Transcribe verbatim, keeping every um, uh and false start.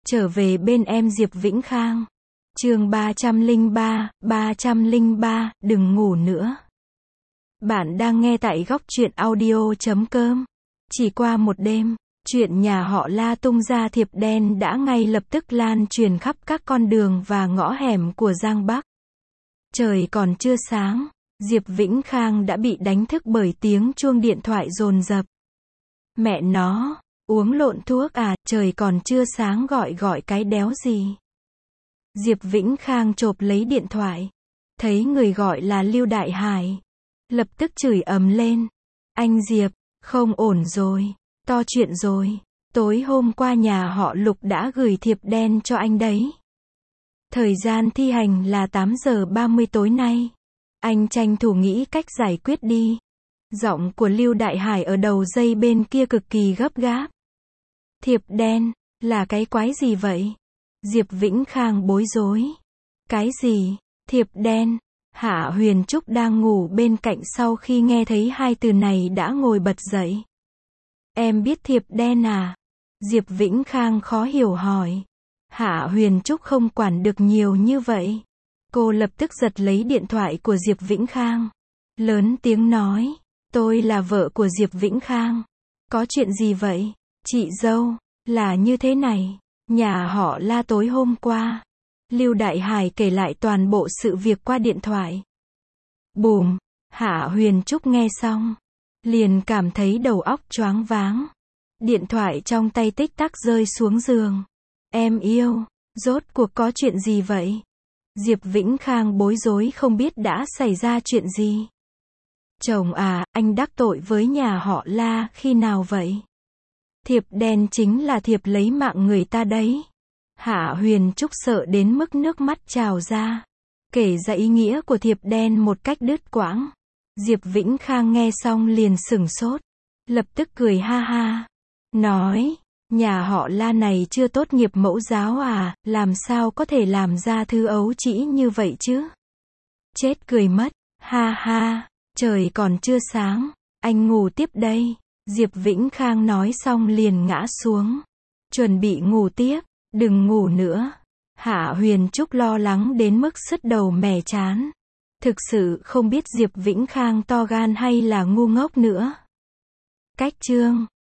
Trở về bên em Diệp Vĩnh Khang. Chương ba trăm lẻ ba, ba trăm lẻ ba, đừng ngủ nữa. Bạn đang nghe tại góc truyện audio chấm com. Chỉ qua một đêm, chuyện nhà họ La tung ra thiệp đen đã ngay lập tức lan truyền khắp các con đường và ngõ hẻm của Giang Bắc. Trời còn chưa sáng, Diệp Vĩnh Khang đã bị đánh thức bởi tiếng chuông điện thoại dồn dập. Mẹ nó, uống lộn thuốc à, trời còn chưa sáng gọi gọi cái đéo gì. Diệp Vĩnh Khang chộp lấy điện thoại, thấy người gọi là Lưu Đại Hải, lập tức chửi ầm lên. Anh Diệp, không ổn rồi, to chuyện rồi, tối hôm qua nhà họ Lục đã gửi thiệp đen cho anh đấy. Thời gian thi hành là tám giờ ba mươi tối nay. Anh tranh thủ nghĩ cách giải quyết đi. Giọng của Lưu Đại Hải ở đầu dây bên kia cực kỳ gấp gáp. Thiệp đen, là cái quái gì vậy? Diệp Vĩnh Khang bối rối. Cái gì? Thiệp đen? Hạ Huyền Trúc đang ngủ bên cạnh sau khi nghe thấy hai từ này đã ngồi bật dậy. Em biết thiệp đen à? Diệp Vĩnh Khang khó hiểu hỏi. Hạ Huyền Trúc không quản được nhiều như vậy. Cô lập tức giật lấy điện thoại của Diệp Vĩnh Khang. Lớn tiếng nói. Tôi là vợ của Diệp Vĩnh Khang. Có chuyện gì vậy? Chị dâu, là như thế này. Nhà họ La tối hôm qua. Lưu Đại Hải kể lại toàn bộ sự việc qua điện thoại. Bùm, Hạ Huyền Trúc nghe xong, liền cảm thấy đầu óc choáng váng. Điện thoại trong tay tích tắc rơi xuống giường. Em yêu, rốt cuộc có chuyện gì vậy? Diệp Vĩnh Khang bối rối không biết đã xảy ra chuyện gì. Chồng à, anh đắc tội với nhà họ La khi nào vậy? Thiệp đen chính là thiệp lấy mạng người ta đấy. Hạ Huyền Trúc sợ đến mức nước mắt trào ra, kể ra ý nghĩa của thiệp đen một cách đứt quãng. Diệp Vĩnh Khang nghe xong liền sửng sốt, lập tức cười ha ha, nói, nhà họ La này chưa tốt nghiệp mẫu giáo à, làm sao có thể làm ra thứ ấu trĩ như vậy chứ? Chết cười mất, ha ha, trời còn chưa sáng, anh ngủ tiếp đây. Diệp Vĩnh Khang nói xong liền ngã xuống, chuẩn bị ngủ tiếp. Đừng ngủ nữa. Hạ Huyền Trúc lo lắng đến mức sứt đầu mẻ trán. Thực sự không biết Diệp Vĩnh Khang to gan hay là ngu ngốc nữa. Cách chương